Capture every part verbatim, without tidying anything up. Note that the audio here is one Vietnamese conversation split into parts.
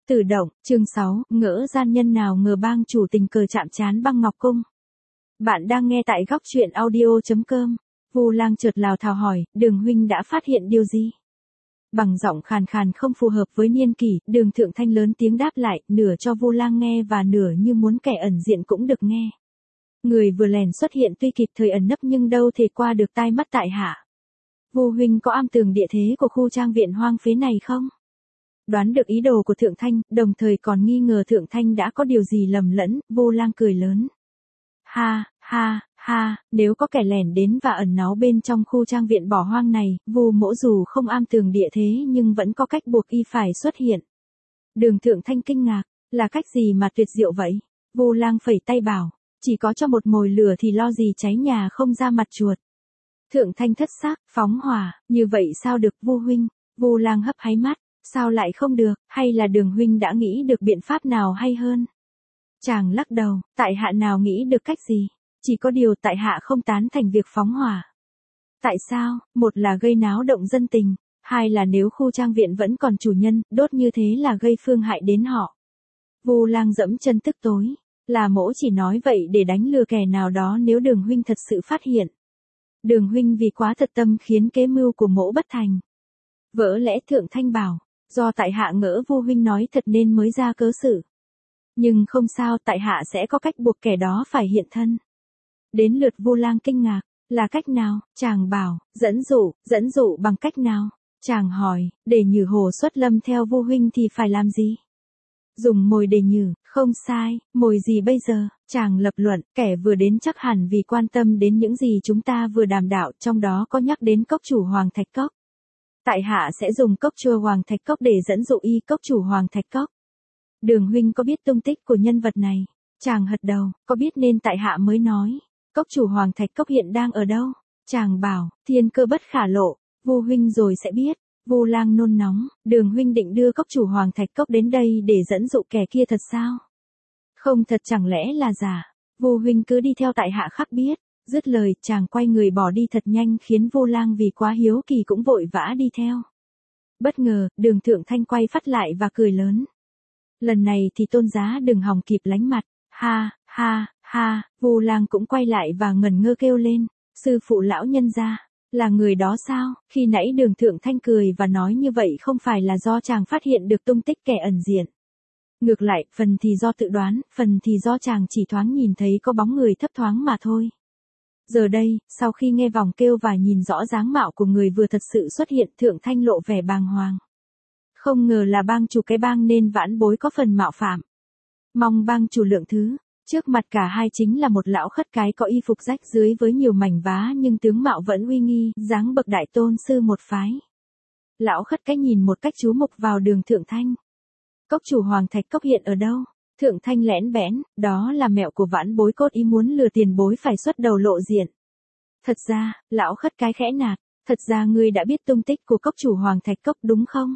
Tử động, chương sáu, ngỡ gian nhân nào ngờ bang chủ tình cờ chạm trán băng ngọc cung. Bạn đang nghe tại góc truyện audio chấm com. Vu Lang chợt lào thào hỏi, Đường huynh đã phát hiện điều gì? Bằng giọng khàn khàn không phù hợp với niên kỷ, Đường Thượng Thanh lớn tiếng đáp lại, nửa cho Vu Lang nghe và nửa như muốn kẻ ẩn diện cũng được nghe. Người vừa lèn xuất hiện tuy kịp thời ẩn nấp nhưng đâu thể qua được tai mắt tại hạ. Vu huynh có am tường địa thế của khu trang viện hoang phế này không? Đoán được ý đồ của Thượng Thanh, đồng thời còn nghi ngờ Thượng Thanh đã có điều gì lầm lẫn, Vu Lang cười lớn. Ha, ha, ha, nếu có kẻ lẻn đến và ẩn náu bên trong khu trang viện bỏ hoang này, Vu mỗ dù không am tường địa thế nhưng vẫn có cách buộc y phải xuất hiện. Đường Thượng Thanh kinh ngạc, là cách gì mà tuyệt diệu vậy? Vu Lang phẩy tay bảo, chỉ có cho một mồi lửa thì lo gì cháy nhà không ra mặt chuột. Thượng Thanh thất sắc, phóng hỏa, như vậy sao được Vu huynh? Vu Lang hấp háy mắt. Sao lại không được, hay là Đường huynh đã nghĩ được biện pháp nào hay hơn? Chàng lắc đầu, tại hạ nào nghĩ được cách gì, chỉ có điều tại hạ không tán thành việc phóng hỏa. Tại sao? Một là gây náo động dân tình, hai là nếu khu trang viện vẫn còn chủ nhân, đốt như thế là gây phương hại đến họ. Vu Lang dẫm chân tức tối, là mỗ chỉ nói vậy để đánh lừa kẻ nào đó nếu Đường huynh thật sự phát hiện. Đường huynh vì quá thật tâm khiến kế mưu của mỗ bất thành. Vỡ lẽ Thượng Thanh bảo. Do tại hạ ngỡ Vu huynh nói thật nên mới ra cớ xử. Nhưng không sao, tại hạ sẽ có cách buộc kẻ đó phải hiện thân. Đến lượt Vu Lang kinh ngạc, là cách nào? Chàng bảo, dẫn dụ, dẫn dụ bằng cách nào? Chàng hỏi, để nhử hồ xuất lâm theo Vu huynh thì phải làm gì? Dùng mồi để nhử, không sai, mồi gì bây giờ? Chàng lập luận, kẻ vừa đến chắc hẳn vì quan tâm đến những gì chúng ta vừa đàm đạo, trong đó có nhắc đến cốc chủ Hoàng Thạch Cốc. Tại hạ sẽ dùng cốc chua Hoàng Thạch Cốc để dẫn dụ y cốc chủ Hoàng Thạch Cốc. Đường huynh có biết tung tích của nhân vật này? Chàng hật đầu, có biết nên tại hạ mới nói. Cốc chủ Hoàng Thạch Cốc hiện đang ở đâu? Chàng bảo, thiên cơ bất khả lộ, Vu huynh rồi sẽ biết. Vu Lang nôn nóng, Đường huynh định đưa cốc chủ Hoàng Thạch Cốc đến đây để dẫn dụ kẻ kia thật sao? Không thật chẳng lẽ là giả? Vu huynh cứ đi theo tại hạ khắc biết. Dứt lời, chàng quay người bỏ đi thật nhanh khiến Vu Lang vì quá hiếu kỳ cũng vội vã đi theo. Bất ngờ, Đường Thượng Thanh quay phát lại và cười lớn. Lần này thì Tôn Giá đừng hòng kịp lánh mặt, ha, ha, ha, Vu Lang cũng quay lại và ngẩn ngơ kêu lên, sư phụ lão nhân gia, là người đó sao? Khi nãy Đường Thượng Thanh cười và nói như vậy không phải là do chàng phát hiện được tung tích kẻ ẩn diện. Ngược lại, phần thì do tự đoán, phần thì do chàng chỉ thoáng nhìn thấy có bóng người thấp thoáng mà thôi. Giờ đây, sau khi nghe vòng kêu và nhìn rõ dáng mạo của người vừa thật sự xuất hiện, Thượng Thanh lộ vẻ bàng hoàng. Không ngờ là bang chủ cái bang nên vãn bối có phần mạo phạm. Mong bang chủ lượng thứ, trước mặt cả hai chính là một lão khất cái có y phục rách rưới với nhiều mảnh vá nhưng tướng mạo vẫn uy nghi, dáng bậc đại tôn sư một phái. Lão khất cái nhìn một cách chú mục vào Đường Thượng Thanh. Cốc chủ Hoàng Thạch Cốc hiện ở đâu? Thượng Thanh lẽn bẽn, đó là mẹo của vãn bối cốt ý muốn lừa tiền bối phải xuất đầu lộ diện. Thật ra, lão khất cái khẽ nạt, thật ra ngươi đã biết tung tích của cốc chủ Hoàng Thạch Cốc đúng không?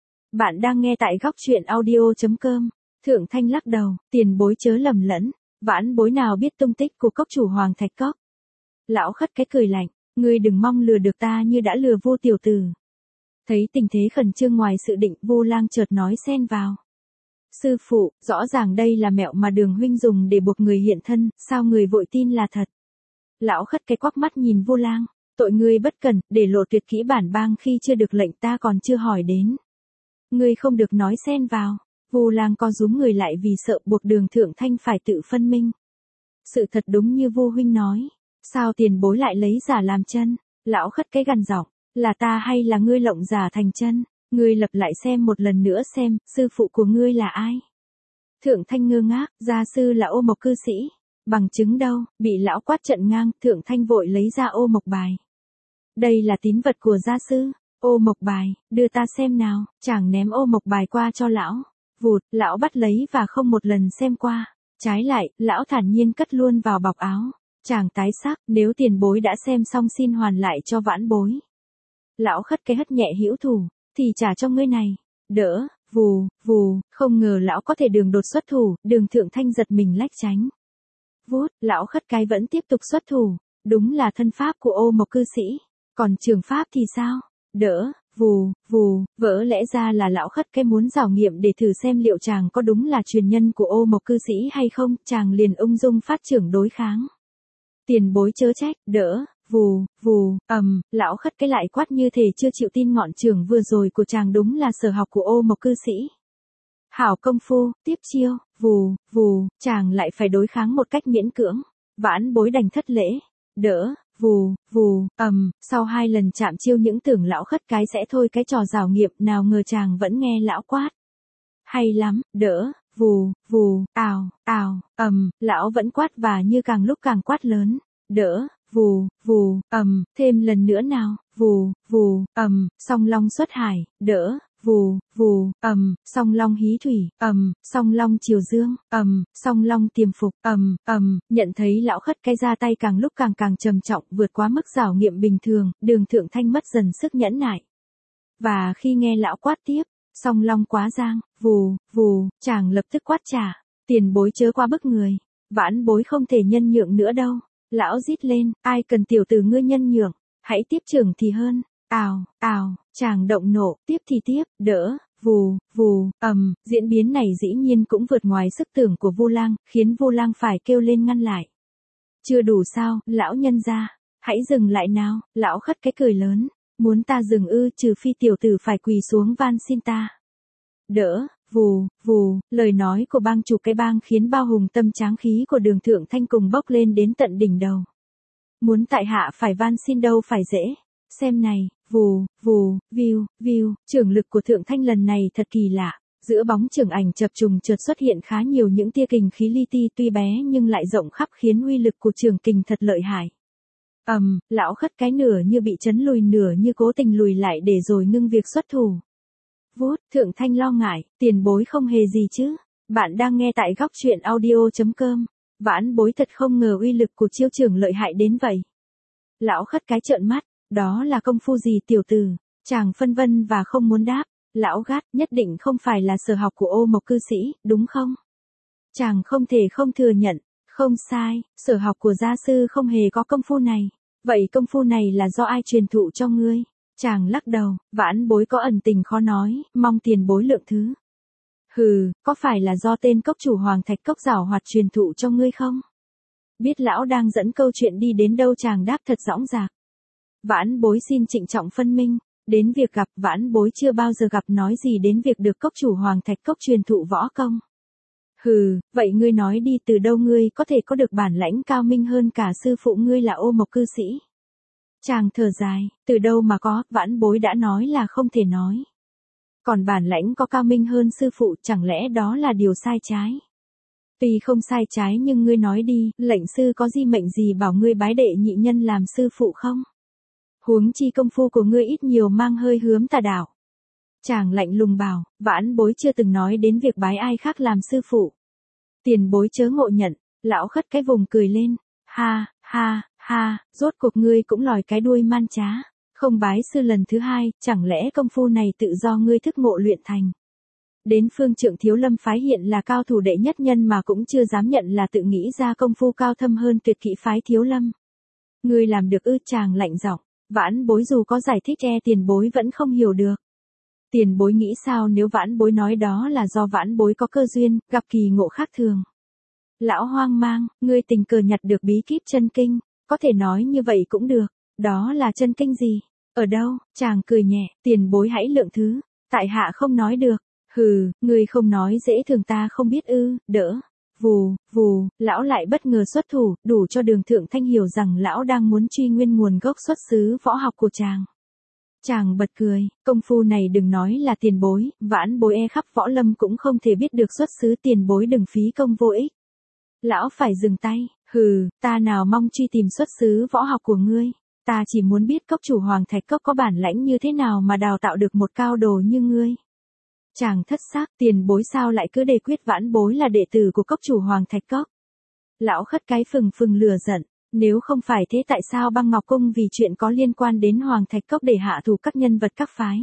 Bạn đang nghe tại góc truyện audio chấm com. Thượng Thanh lắc đầu, tiền bối chớ lầm lẫn, vãn bối nào biết tung tích của cốc chủ Hoàng Thạch Cốc. Lão khất cái cười lạnh, ngươi đừng mong lừa được ta như đã lừa Vu tiểu tử. Thấy tình thế khẩn trương ngoài sự định, Vu Lang chợt nói xen vào. Sư phụ, rõ ràng đây là mẹo mà Đường huynh dùng để buộc người hiện thân, sao người vội tin là thật? Lão khất cái quắc mắt nhìn Vu Lang, tội ngươi bất cẩn, để lộ tuyệt kỹ bản bang khi chưa được lệnh ta còn chưa hỏi đến. Ngươi không được nói xen vào. Vu Lang co rúm người lại vì sợ buộc Đường Thượng Thanh phải tự phân minh. Sự thật đúng như Vu huynh nói, sao tiền bối lại lấy giả làm chân? Lão khất cái gằn giọng, là ta hay là ngươi lộng giả thành chân? Ngươi lặp lại xem một lần nữa xem, sư phụ của ngươi là ai? Thượng Thanh ngơ ngác, gia sư là Ô Mộc cư sĩ. Bằng chứng đâu? Bị lão quát trận ngang, Thượng Thanh vội lấy ra Ô Mộc bài. Đây là tín vật của gia sư. Ô Mộc bài, đưa ta xem nào. Chàng ném Ô Mộc bài qua cho lão. Vụt, lão bắt lấy và không một lần xem qua. Trái lại, lão thản nhiên cất luôn vào bọc áo. Chàng tái sắc, nếu tiền bối đã xem xong xin hoàn lại cho vãn bối. Lão khất cái hất nhẹ hữu thủ. Thì trả cho ngươi này. Đỡ, vù, vù, không ngờ lão có thể đường đột xuất thủ, Đường Thượng Thanh giật mình lách tránh. Vút, lão khất cái vẫn tiếp tục xuất thủ, đúng là thân pháp của Ô Mộc cư sĩ. Còn trường pháp thì sao? Đỡ, vù, vù, vỡ lẽ ra là lão khất cái muốn rảo nghiệm để thử xem liệu chàng có đúng là truyền nhân của Ô Mộc cư sĩ hay không, chàng liền ung dung phát trưởng đối kháng. Tiền bối chớ trách, đỡ, vù, vù, ầm, lão khất cái lại quát như thể chưa chịu tin ngọn trưởng vừa rồi của chàng đúng là sở học của Ô Mộc cư sĩ. Hảo công phu, tiếp chiêu, vù, vù, chàng lại phải đối kháng một cách miễn cưỡng. Vãn bối đành thất lễ, đỡ, vù, vù, ầm, sau hai lần chạm chiêu những tưởng lão khất cái sẽ thôi cái trò rào nghiệm, nào ngờ chàng vẫn nghe lão quát. Hay lắm, đỡ, vù, vù, ào, ào, ầm, lão vẫn quát và như càng lúc càng quát lớn, đỡ, vù, vù, ầm, thêm lần nữa nào, vù, vù, ầm, song long xuất hải, đỡ, vù, vù, ầm, song long hí thủy, ầm, song long chiều dương, ầm, song long tiềm phục, ầm, ầm, nhận thấy lão khất cái ra tay càng lúc càng càng trầm trọng, vượt quá mức rảo nghiệm bình thường, Đường Thượng Thanh mất dần sức nhẫn nại. Và khi nghe lão quát tiếp, song long quá giang, vù, vù, chàng lập tức quát trả, tiền bối chớ quá bức người, vãn bối không thể nhân nhượng nữa đâu. Lão rít lên, ai cần tiểu tử ngươi nhân nhượng, hãy tiếp trưởng thì hơn. Ào, ào, chàng động nộ, tiếp thì tiếp, đỡ, vù, vù, ầm, diễn biến này dĩ nhiên cũng vượt ngoài sức tưởng của Vu Lang, khiến Vu Lang phải kêu lên ngăn lại. Chưa đủ sao, lão nhân gia, hãy dừng lại nào, lão khất cái cười lớn, muốn ta dừng ư, trừ phi tiểu tử phải quỳ xuống van xin ta. Đỡ, vù, vù, lời nói của bang chủ cái bang khiến bao hùng tâm tráng khí của Đường Thượng Thanh cùng bốc lên đến tận đỉnh đầu. Muốn tại hạ phải van xin đâu phải dễ. Xem này, vù, vù, viu, viu, trưởng lực của Thượng Thanh lần này thật kỳ lạ. Giữa bóng trưởng ảnh chập trùng chợt xuất hiện khá nhiều những tia kình khí li ti, tuy bé nhưng lại rộng khắp khiến uy lực của trường kình thật lợi hại. Ầm, um, lão khất cái nửa như bị chấn lùi, nửa như cố tình lùi lại để rồi ngưng việc xuất thủ. Vút, Thượng Thanh lo ngại, tiền bối không hề gì chứ. Bạn đang nghe tại góc truyện audio chấm com. Vãn bối thật không ngờ uy lực của chiêu trưởng lợi hại đến vậy. Lão khất cái trợn mắt, đó là công phu gì tiểu tử? Chàng phân vân và không muốn đáp. Lão gắt, nhất định không phải là sở học của Ô Mộc cư sĩ, đúng không? Chàng không thể không thừa nhận. Không sai, sở học của gia sư không hề có công phu này. Vậy công phu này là do ai truyền thụ cho ngươi? Chàng lắc đầu, vãn bối có ẩn tình khó nói, mong tiền bối lượng thứ. Hừ, có phải là do tên cốc chủ Hoàng Thạch Cốc giảo hoạt truyền thụ cho ngươi không? Biết lão đang dẫn câu chuyện đi đến đâu, chàng đáp thật dõng dạc. Vãn bối xin trịnh trọng phân minh, đến việc gặp vãn bối chưa bao giờ gặp nói gì đến việc được cốc chủ Hoàng Thạch Cốc truyền thụ võ công. Hừ, vậy ngươi nói đi, từ đâu ngươi có thể có được bản lãnh cao minh hơn cả sư phụ ngươi là Ô Mộc cư sĩ? Chàng thở dài, từ đâu mà có, vãn bối đã nói là không thể nói. Còn bản lãnh có cao minh hơn sư phụ, chẳng lẽ đó là điều sai trái? Tuy không sai trái nhưng ngươi nói đi, lệnh sư có di mệnh gì bảo ngươi bái đệ nhị nhân làm sư phụ không? Huống chi công phu của ngươi ít nhiều mang hơi hướng tà đạo. Chàng lạnh lùng bảo, vãn bối chưa từng nói đến việc bái ai khác làm sư phụ. Tiền bối chớ ngộ nhận, lão khất cái vùng cười lên, ha, ha, ha, rốt cuộc ngươi cũng lòi cái đuôi man trá, không bái sư lần thứ hai, chẳng lẽ công phu này tự do ngươi thức ngộ luyện thành. Đến phương Trượng Thiếu Lâm phái hiện là cao thủ đệ nhất nhân mà cũng chưa dám nhận là tự nghĩ ra công phu cao thâm hơn tuyệt kỹ phái Thiếu Lâm. Ngươi làm được ư? Chàng lạnh giọng, vãn bối dù có giải thích e tiền bối vẫn không hiểu được. Tiền bối nghĩ sao nếu vãn bối nói đó là do vãn bối có cơ duyên, gặp kỳ ngộ khác thường? Lão hoang mang, ngươi tình cờ nhặt được bí kíp chân kinh, có thể nói như vậy cũng được. Đó là chân kinh gì? Ở đâu? Chàng cười nhẹ, tiền bối hãy lượng thứ, tại hạ không nói được. Hừ, ngươi không nói dễ thường ta không biết ư, đỡ. Vù, vù, lão lại bất ngờ xuất thủ, đủ cho Đường Thượng Thanh hiểu rằng lão đang muốn truy nguyên nguồn gốc xuất xứ võ học của chàng. Chàng bật cười, công phu này đừng nói là tiền bối, vãn bối e khắp võ lâm cũng không thể biết được xuất xứ, tiền bối đừng phí công vô ích. Lão phải dừng tay, hừ, ta nào mong truy tìm xuất xứ võ học của ngươi, ta chỉ muốn biết cốc chủ Hoàng Thạch Cốc có bản lãnh như thế nào mà đào tạo được một cao đồ như ngươi. Chàng thất xác, tiền bối sao lại cứ đề quyết vãn bối là đệ tử của cốc chủ Hoàng Thạch Cốc? Lão khất cái phừng phừng lửa giận, nếu không phải thế tại sao Băng Ngọc Cung vì chuyện có liên quan đến Hoàng Thạch Cốc để hạ thủ các nhân vật các phái?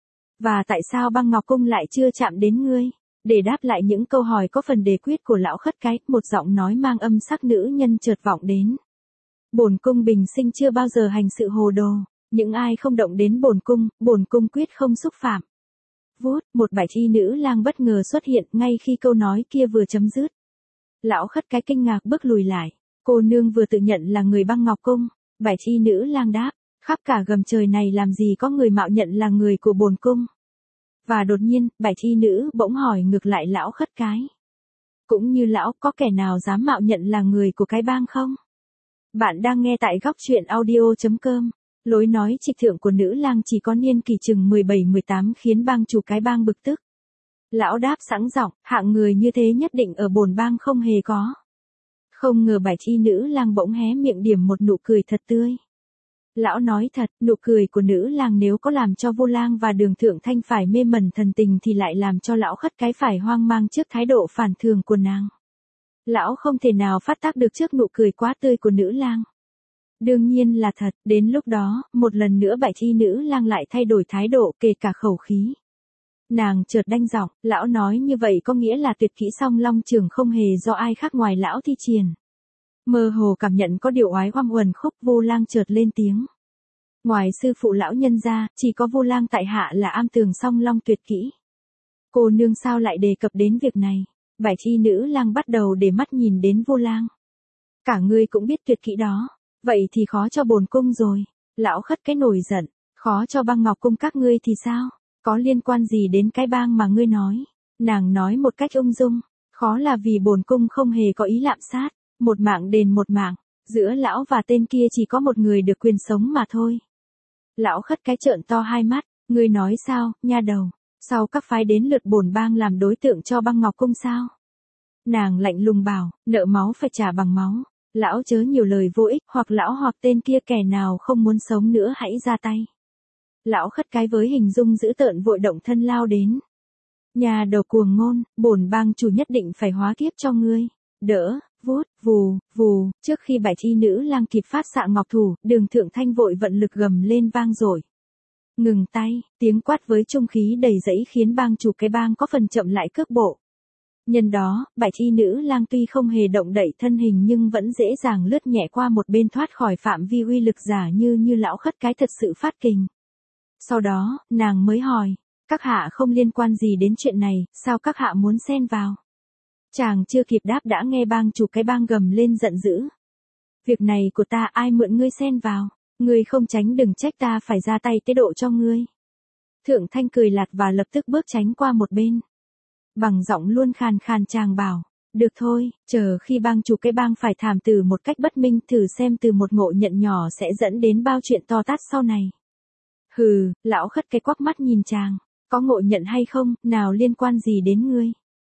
Và tại sao Băng Ngọc Cung lại chưa chạm đến ngươi? Để đáp lại những câu hỏi có phần đề quyết của lão khất cái, một giọng nói mang âm sắc nữ nhân chợt vọng đến. Bổn cung bình sinh chưa bao giờ hành sự hồ đồ, Những ai không động đến bổn cung, bổn cung quyết không xúc phạm. Vút, một bạch y nữ lang bất ngờ xuất hiện ngay khi câu nói kia vừa chấm dứt. Lão khất cái kinh ngạc bước lùi lại. Cô nương vừa tự nhận là người băng ngọc cung. Bạch y nữ lang đáp, khắp cả gầm trời này làm gì có người mạo nhận là người của bổn cung. Và đột nhiên, bạch y nữ bỗng hỏi ngược lại lão khất cái. Cũng như lão, có kẻ nào dám mạo nhận là người của cái bang không? Bạn đang nghe tại góc truyện audio.com. Lối nói trịch thượng của nữ lang chỉ có niên kỷ chừng mười bảy mười tám khiến bang chủ cái bang bực tức. Lão đáp sẵn giọng, hạng người như thế nhất định ở bổn bang không hề có. Không ngờ bạch y nữ lang bỗng hé miệng điểm một nụ cười thật tươi. Lão nói thật, nụ cười của nữ lang nếu có làm cho Vô Lang và Đường Thượng Thanh phải mê mẩn thần tình thì lại làm cho lão khất cái phải hoang mang trước thái độ phản thường của nàng. Lão không thể nào phát tác được trước nụ cười quá tươi của nữ lang. Đương nhiên là thật, đến lúc đó, một lần nữa bạch y nữ lang lại thay đổi thái độ kể cả khẩu khí. Nàng chợt đanh giọng, lão nói như vậy có nghĩa là tuyệt kỹ song long trường không hề do ai khác ngoài lão thi triển. Mơ hồ cảm nhận có điều oái oăm uẩn khúc, Vô Lang chợt lên tiếng. Ngoài sư phụ lão nhân ra, chỉ có Vô Lang tại hạ là am tường song long tuyệt kỹ. Cô nương sao lại đề cập đến việc này? Bạch y nữ lang bắt đầu để mắt nhìn đến Vô Lang. Cả ngươi cũng biết tuyệt kỹ đó, vậy thì khó cho bổn cung rồi. Lão khất cái nổi giận, khó cho băng ngọc cung các ngươi thì sao? Có liên quan gì đến cái bang mà ngươi nói? Nàng nói một cách ung dung, khó là vì bổn cung không hề có ý lạm sát. Một mạng đền một mạng, giữa lão và tên kia chỉ có một người được quyền sống mà thôi. Lão khất cái trợn to hai mắt, ngươi nói sao, nha đầu, sau các phái đến lượt bổn bang làm đối tượng cho băng ngọc cung sao? Nàng lạnh lùng bảo, nợ máu phải trả bằng máu, lão chớ nhiều lời vô ích, hoặc lão hoặc tên kia kẻ nào không muốn sống nữa hãy ra tay. Lão khất cái với hình dung dữ tợn vội động thân lao đến. Nhà đầu cuồng ngôn, bổn bang chủ nhất định phải hóa kiếp cho ngươi. Đỡ, vút, vù, vù, trước khi bạch y nữ lang kịp phát xạ ngọc thủ, Đường Thượng Thanh vội vận lực gầm lên vang dội. Ngừng tay, tiếng quát với trung khí đầy dẫy khiến bang chủ cái bang có phần chậm lại cước bộ. Nhân đó, bạch y nữ lang tuy không hề động đậy thân hình nhưng vẫn dễ dàng lướt nhẹ qua một bên thoát khỏi phạm vi uy lực giả như như lão khất cái thật sự phát kình. Sau đó, nàng mới hỏi, các hạ không liên quan gì đến chuyện này, sao các hạ muốn xen vào? Chàng chưa kịp đáp đã nghe bang chủ cái bang gầm lên giận dữ. Việc này của ta ai mượn ngươi xen vào, ngươi không tránh đừng trách ta phải ra tay tế độ cho ngươi. Thượng Thanh cười lạt và lập tức bước tránh qua một bên. Bằng giọng luôn khàn khàn chàng bảo, được thôi, chờ khi bang chủ cái bang phải thảm từ một cách bất minh thử xem từ một ngộ nhận nhỏ sẽ dẫn đến bao chuyện to tát sau này. Hừ, lão khất cái quắc mắt nhìn chàng, có ngộ nhận hay không, nào liên quan gì đến ngươi?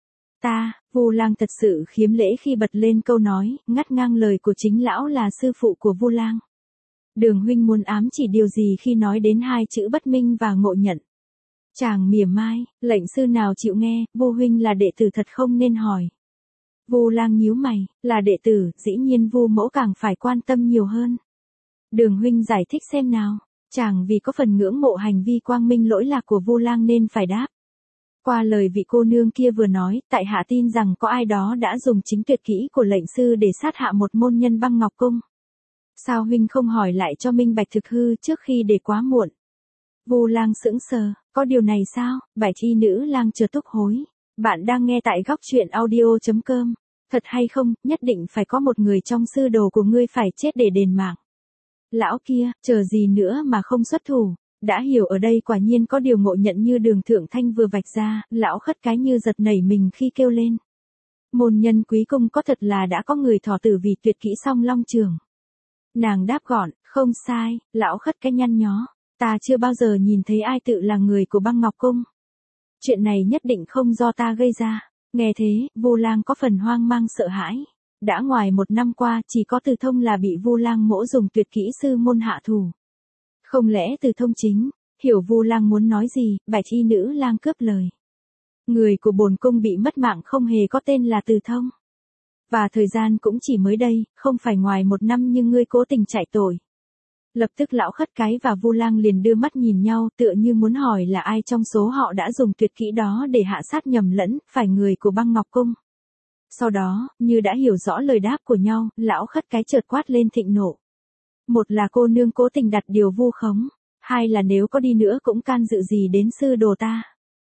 Ta, Vu Lang thật sự khiếm lễ khi bật lên câu nói, ngắt ngang lời của chính lão là sư phụ của Vu Lang. Đường huynh muốn ám chỉ điều gì khi nói đến hai chữ bất minh và ngộ nhận? Chàng mỉa mai, lệnh sư nào chịu nghe, Vu huynh là đệ tử thật không nên hỏi. Vu Lang nhíu mày, là đệ tử, dĩ nhiên Vu mẫu càng phải quan tâm nhiều hơn. Đường huynh giải thích xem nào, chàng vì có phần ngưỡng mộ hành vi quang minh lỗi lạc của Vu Lang nên phải đáp. Qua lời vị cô nương kia vừa nói, tại hạ tin rằng có ai đó đã dùng chính tuyệt kỹ của lệnh sư để sát hạ một môn nhân băng ngọc cung. Sao huynh không hỏi lại cho minh bạch thực hư trước khi để quá muộn? Vu Lang sững sờ, có điều này sao? Bạch y nữ lang chợt túc hối. Bạn đang nghe tại góc truyện audio.com. Thật hay không, nhất định phải có một người trong sư đồ của ngươi phải chết để đền mạng. Lão kia, chờ gì nữa mà không xuất thủ? Đã hiểu ở đây quả nhiên có điều ngộ nhận như Đường Thượng Thanh vừa vạch ra, lão khất cái như giật nảy mình khi kêu lên. Môn nhân quý cung có thật là đã có người thọ tử vì tuyệt kỹ song long trường. Nàng đáp gọn, không sai, lão khất cái nhăn nhó. Ta chưa bao giờ nhìn thấy ai tự là người của băng ngọc cung. Chuyện này nhất định không do ta gây ra. Nghe thế, Vu Lang có phần hoang mang sợ hãi. Đã ngoài một năm qua chỉ có Từ Thông là bị Vu Lang mỗ dùng tuyệt kỹ sư môn hạ thủ. Không lẽ Từ Thông chính, hiểu Vu Lang muốn nói gì, bạch y nữ lang cướp lời. Người của bổn cung bị mất mạng không hề có tên là Từ Thông. Và thời gian cũng chỉ mới đây, không phải ngoài một năm nhưng ngươi cố tình chạy tội. Lập tức lão khất cái và Vu Lang liền đưa mắt nhìn nhau tựa như muốn hỏi là ai trong số họ đã dùng tuyệt kỹ đó để hạ sát nhầm lẫn, phải người của băng ngọc cung. Sau đó, như đã hiểu rõ lời đáp của nhau, lão khất cái chợt quát lên thịnh nộ. Một là cô nương cố tình đặt điều vu khống, hai là nếu có đi nữa cũng can dự gì đến sư đồ ta.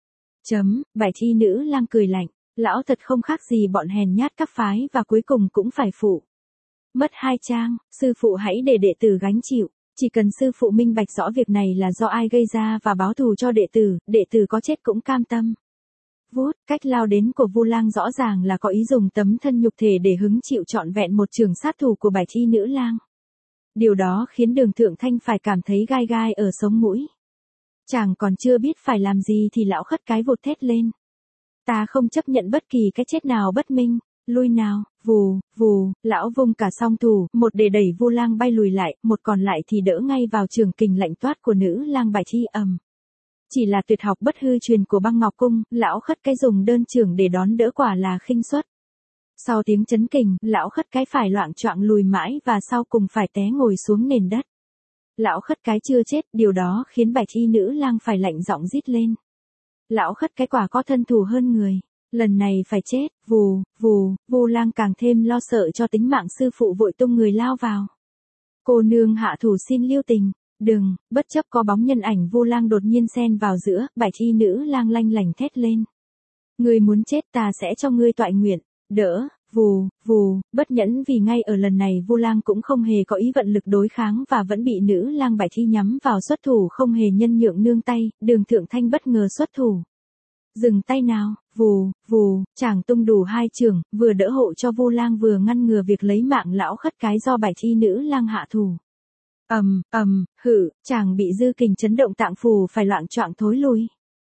Chấm, Bạch y nữ lang cười lạnh, lão thật không khác gì bọn hèn nhát các phái và cuối cùng cũng phải phụ. Mất hai trang, sư phụ hãy để đệ tử gánh chịu, chỉ cần sư phụ minh bạch rõ việc này là do ai gây ra và báo thù cho đệ tử, đệ tử có chết cũng cam tâm. Vút, cách lao đến của Vu Lang rõ ràng là có ý dùng tấm thân nhục thể để hứng chịu trọn vẹn một trường sát thủ của Bạch y nữ lang. Điều đó khiến Đường Thượng Thanh phải cảm thấy gai gai ở sống mũi. Chàng còn chưa biết phải làm gì thì lão khất cái vụt thét lên. Ta không chấp nhận bất kỳ cái chết nào bất minh, lui nào, vù, vù, lão vung cả song thủ, một để đẩy Vu Lang bay lùi lại, một còn lại thì đỡ ngay vào trường kình lạnh toát của nữ lang Bạch y ầm. Chỉ là tuyệt học bất hư truyền của Băng Ngọc Cung, lão khất cái dùng đơn trường để đón đỡ quả là khinh suất. Sau tiếng chấn kình, lão khất cái phải loạng choạng lùi mãi và sau cùng phải té ngồi xuống nền đất. Lão khất cái chưa chết, điều đó khiến Bạch y nữ lang phải lạnh giọng rít lên. Lão khất cái quả có thân thủ hơn người, lần này phải chết, vù, vù, Vu Lang càng thêm lo sợ cho tính mạng sư phụ vội tung người lao vào. Cô nương hạ thủ xin lưu tình, đừng, bất chấp có bóng nhân ảnh Vu Lang đột nhiên xen vào giữa, Bạch y nữ lang lanh lảnh thét lên. Ngươi muốn chết ta sẽ cho ngươi toại nguyện, đỡ. Vù, vù, bất nhẫn vì ngay ở lần này Vu Lang cũng không hề có ý vận lực đối kháng và vẫn bị nữ lang Bạch y nhắm vào xuất thủ không hề nhân nhượng nương tay, Đường Thượng Thanh bất ngờ xuất thủ. Dừng tay nào, vù, vù, chàng tung đủ hai trường, vừa đỡ hộ cho Vu Lang vừa ngăn ngừa việc lấy mạng lão khất cái do Bạch y nữ lang hạ thủ. Ầm, ầm, hự, chàng bị dư kình chấn động tạng phủ phải loạng choạng thối lui.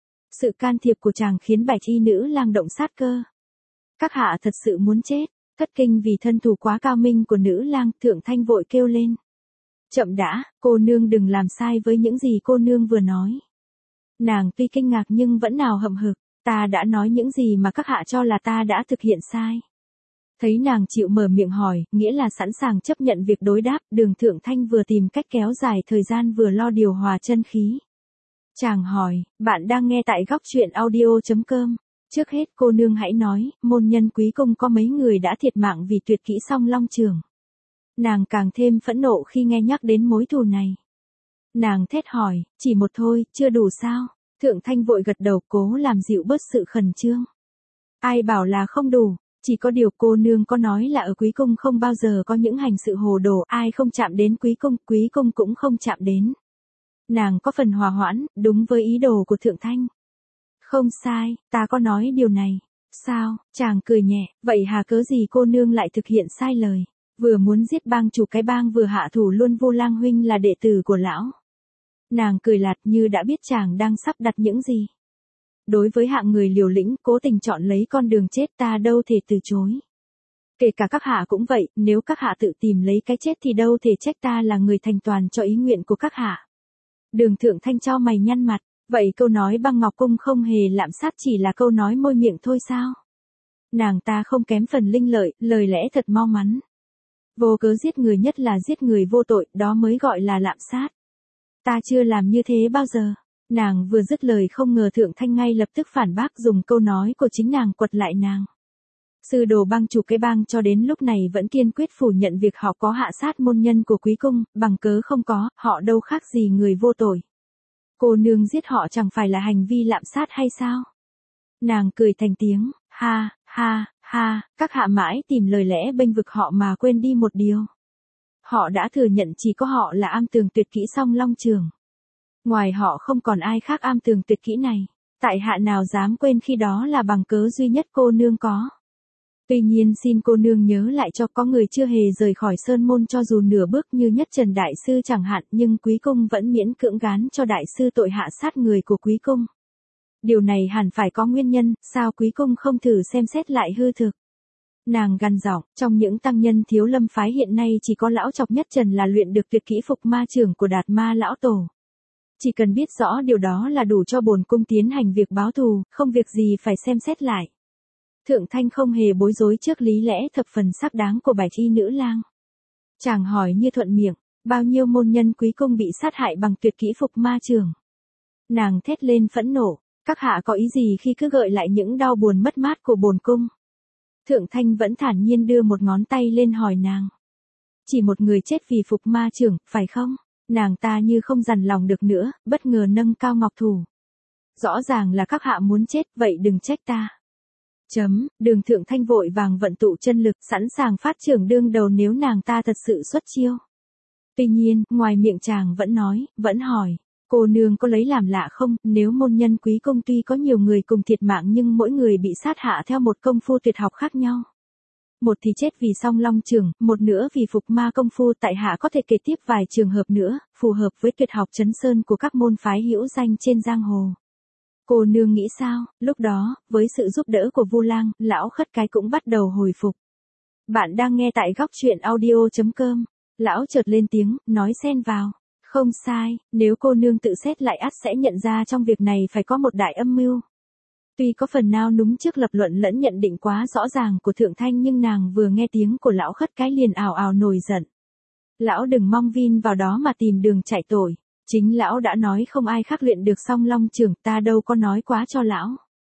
Sự can thiệp của chàng khiến Bạch y nữ lang động sát cơ. Các hạ thật sự muốn chết, thất kinh vì thân thủ quá cao minh của nữ lang, Thượng Thanh vội kêu lên. Chậm đã, cô nương đừng làm sai với những gì cô nương vừa nói. Nàng tuy kinh ngạc nhưng vẫn nào hậm hực, ta đã nói những gì mà các hạ cho là ta đã thực hiện sai. Thấy nàng chịu mở miệng hỏi, nghĩa là sẵn sàng chấp nhận việc đối đáp, Đường Thượng Thanh vừa tìm cách kéo dài thời gian vừa lo điều hòa chân khí. Chàng hỏi, bạn đang nghe tại góc truyện audio chấm com. Trước hết cô nương hãy nói, môn nhân Quý Cung có mấy người đã thiệt mạng vì tuyệt kỹ Song Long Trường. Nàng càng thêm phẫn nộ khi nghe nhắc đến mối thù này. Nàng thét hỏi, chỉ một thôi, chưa đủ sao? Thượng Thanh vội gật đầu cố làm dịu bớt sự khẩn trương. Ai bảo là không đủ, chỉ có điều cô nương có nói là ở Quý Cung không bao giờ có những hành sự hồ đồ, ai không chạm đến Quý Cung, Quý Cung cũng không chạm đến. Nàng có phần hòa hoãn, đúng với ý đồ của Thượng Thanh. Không sai, ta có nói điều này. Sao, chàng cười nhẹ, vậy hà cớ gì cô nương lại thực hiện sai lời, vừa muốn giết bang chủ cái bang vừa hạ thủ luôn Vu Lang huynh là đệ tử của lão. Nàng cười lạt như đã biết chàng đang sắp đặt những gì. Đối với hạng người liều lĩnh cố tình chọn lấy con đường chết ta đâu thể từ chối. Kể cả các hạ cũng vậy, nếu các hạ tự tìm lấy cái chết thì đâu thể trách ta là người thành toàn cho ý nguyện của các hạ. Đường Thượng Thanh cho mày nhăn mặt. Vậy câu nói Băng Ngọc Cung không hề lạm sát chỉ là câu nói môi miệng thôi sao? Nàng ta không kém phần linh lợi, lời lẽ thật mau mắn. Vô cớ giết người nhất là giết người vô tội, đó mới gọi là lạm sát. Ta chưa làm như thế bao giờ. Nàng vừa dứt lời không ngờ Thượng Thanh ngay lập tức phản bác dùng câu nói của chính nàng quật lại nàng. Sư đồ bang chủ cái bang cho đến lúc này vẫn kiên quyết phủ nhận việc họ có hạ sát môn nhân của Quý Cung, bằng cớ không có, họ đâu khác gì người vô tội. Cô nương giết họ chẳng phải là hành vi lạm sát hay sao? Nàng cười thành tiếng, ha, ha, ha, các hạ mãi tìm lời lẽ bênh vực họ mà quên đi một điều. Họ đã thừa nhận chỉ có họ là am tường tuyệt kỹ Song Long Trường. Ngoài họ không còn ai khác am tường tuyệt kỹ này, tại hạ nào dám quên khi đó là bằng cớ duy nhất cô nương có. Tuy nhiên xin cô nương nhớ lại cho có người chưa hề rời khỏi sơn môn cho dù nửa bước như Nhất Trần Đại Sư chẳng hạn nhưng Quý Cung vẫn miễn cưỡng gán cho Đại Sư tội hạ sát người của Quý Cung. Điều này hẳn phải có nguyên nhân, sao Quý Cung không thử xem xét lại hư thực. Nàng gằn giọng, trong những tăng nhân Thiếu Lâm phái hiện nay chỉ có lão Chọc Nhất Trần là luyện được tuyệt kỹ Phục Ma Trưởng của Đạt Ma lão tổ. Chỉ cần biết rõ điều đó là đủ cho bổn cung tiến hành việc báo thù, không việc gì phải xem xét lại. Thượng Thanh không hề bối rối trước lý lẽ thập phần xác đáng của Bạch y nữ lang. Chàng hỏi như thuận miệng, bao nhiêu môn nhân Quý Cung bị sát hại bằng tuyệt kỹ Phục Ma Trường. Nàng thét lên phẫn nộ, các hạ có ý gì khi cứ gợi lại những đau buồn mất mát của bổn cung? Thượng Thanh vẫn thản nhiên đưa một ngón tay lên hỏi nàng. Chỉ một người chết vì phục ma trưởng, phải không? Nàng ta như không dằn lòng được nữa, bất ngờ nâng cao ngọc thủ. Rõ ràng là các hạ muốn chết, vậy đừng trách ta. Chấm, Đường Thượng Thanh vội vàng vận tụ chân lực, sẵn sàng phát trưởng đương đầu nếu nàng ta thật sự xuất chiêu. Tuy nhiên, ngoài miệng chàng vẫn nói, vẫn hỏi, cô nương có lấy làm lạ không, nếu môn nhân quý công tuy có nhiều người cùng thiệt mạng nhưng mỗi người bị sát hạ theo một công phu tuyệt học khác nhau. Một thì chết vì song long trường, một nữa vì phục ma công phu, tại hạ có thể kể tiếp vài trường hợp nữa, phù hợp với tuyệt học chấn sơn của các môn phái hữu danh trên giang hồ. Cô nương nghĩ sao? Lúc đó, với sự giúp đỡ của Vu Lang, lão khất cái cũng bắt đầu hồi phục. Bạn đang nghe tại góc truyện audio chấm com. Lão chợt lên tiếng, nói xen vào. Không sai, nếu cô nương tự xét lại ắt sẽ nhận ra trong việc này phải có một đại âm mưu. Tuy có phần nào núng trước lập luận lẫn nhận định quá rõ ràng của Thượng Thanh nhưng nàng vừa nghe tiếng của lão khất cái liền ào ào nổi giận. Lão đừng mong vin vào đó mà tìm đường chạy tội. Chính lão đã nói không ai khác luyện được song long trưởng, ta đâu có nói quá cho lão.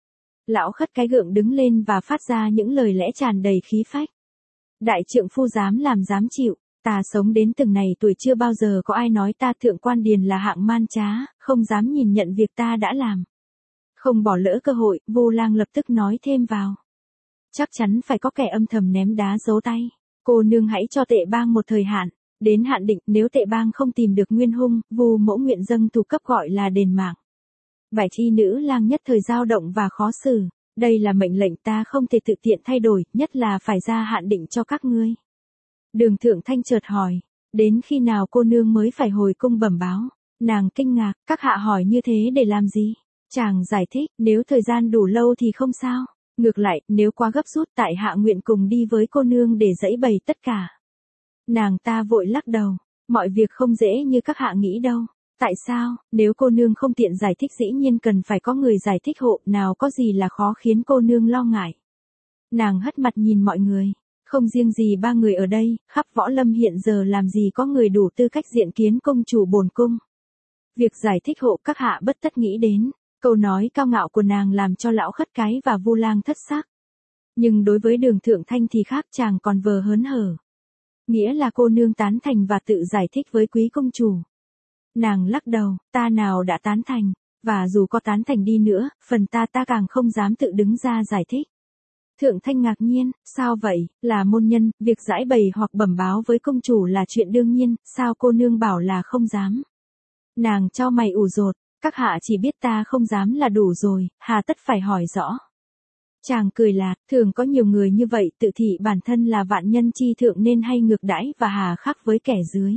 Lão khất cái gượng đứng lên và phát ra những lời lẽ tràn đầy khí phách. Đại trượng phu dám làm dám chịu, ta sống đến từng này tuổi chưa bao giờ có ai nói ta Thượng Quan Điền là hạng man trá, không dám nhìn nhận việc ta đã làm. Không bỏ lỡ cơ hội, Vu Lang lập tức nói thêm vào. Chắc chắn phải có kẻ âm thầm ném đá giấu tay. Cô nương hãy cho Tệ Bang một thời hạn. Đến hạn định, nếu Tệ Bang không tìm được nguyên hung, Vu mẫu nguyện dâng thủ cấp gọi là đền mạng. Bảy chi nữ lang nhất thời dao động và khó xử. Đây là mệnh lệnh ta không thể tự tiện thay đổi, nhất là phải ra hạn định cho các ngươi. Đường Thượng Thanh chợt hỏi, đến khi nào cô nương mới phải hồi cung bẩm báo? Nàng kinh ngạc, các hạ hỏi như thế để làm gì? Chàng giải thích, nếu thời gian đủ lâu thì không sao. Ngược lại, nếu quá gấp rút tại hạ nguyện cùng đi với cô nương để giãy bày tất cả. Nàng ta vội lắc đầu, mọi việc không dễ như các hạ nghĩ đâu. Tại sao, nếu cô nương không tiện giải thích dĩ nhiên cần phải có người giải thích hộ, nào có gì là khó khiến cô nương lo ngại. Nàng hất mặt nhìn mọi người, không riêng gì ba người ở đây, khắp võ lâm hiện giờ làm gì có người đủ tư cách diện kiến công chủ bổn cung. Việc giải thích hộ các hạ bất tất nghĩ đến. Câu nói cao ngạo của nàng làm cho lão khất cái và Vu Lang thất sắc. Nhưng đối với Đường Thượng Thanh thì khác, chàng còn vờ hớn hở. Nghĩa là cô nương tán thành và tự giải thích với quý công chủ. Nàng lắc đầu, ta nào đã tán thành, và dù có tán thành đi nữa, phần ta ta càng không dám tự đứng ra giải thích. Thượng Thanh ngạc nhiên, sao vậy, là môn nhân, việc giải bày hoặc bẩm báo với công chủ là chuyện đương nhiên, sao cô nương bảo là không dám. Nàng chau mày ủ rột. Các hạ chỉ biết ta không dám là đủ rồi, hà tất phải hỏi rõ. Chàng cười lạt, thường có nhiều người như vậy tự thị bản thân là vạn nhân chi thượng nên hay ngược đãi và hà khắc với kẻ dưới.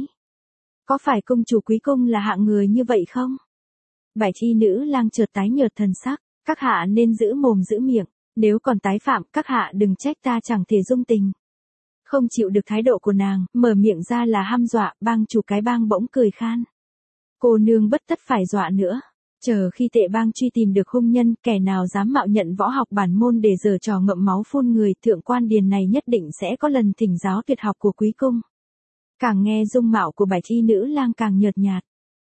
Có phải công chủ quý cung là hạng người như vậy không? Bảy chi nữ lang chợt tái nhợt thần sắc, các hạ nên giữ mồm giữ miệng, nếu còn tái phạm các hạ đừng trách ta chẳng thể dung tình. Không chịu được thái độ của nàng, mở miệng ra là hăm dọa, bang chủ cái bang bỗng cười khan. Cô nương bất tất phải dọa nữa. Chờ khi Tệ Bang truy tìm được hung nhân, kẻ nào dám mạo nhận võ học bản môn để giở trò ngậm máu phun người, Thượng Quan Điền này nhất định sẽ có lần thỉnh giáo tuyệt học của quý cung. Càng nghe dung mạo của bảy chi nữ lang càng nhợt nhạt.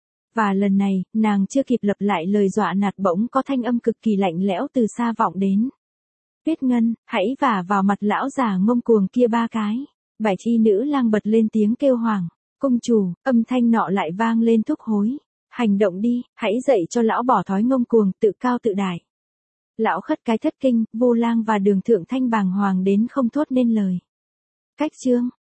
Và lần này, nàng chưa kịp lặp lại lời dọa nạt bỗng có thanh âm cực kỳ lạnh lẽo từ xa vọng đến. Tuyết Ngân, hãy vả vào mặt lão già ngông cuồng kia ba cái. Bảy chi nữ lang bật lên tiếng kêu hoảng. Công chủ, âm thanh nọ lại vang lên thúc hối. Hành động đi, hãy dạy cho lão bỏ thói ngông cuồng, tự cao tự đại. Lão khất cái thất kinh, Vu Lang và Đường Thượng Thanh bàng hoàng đến không thốt nên lời. Cách chương.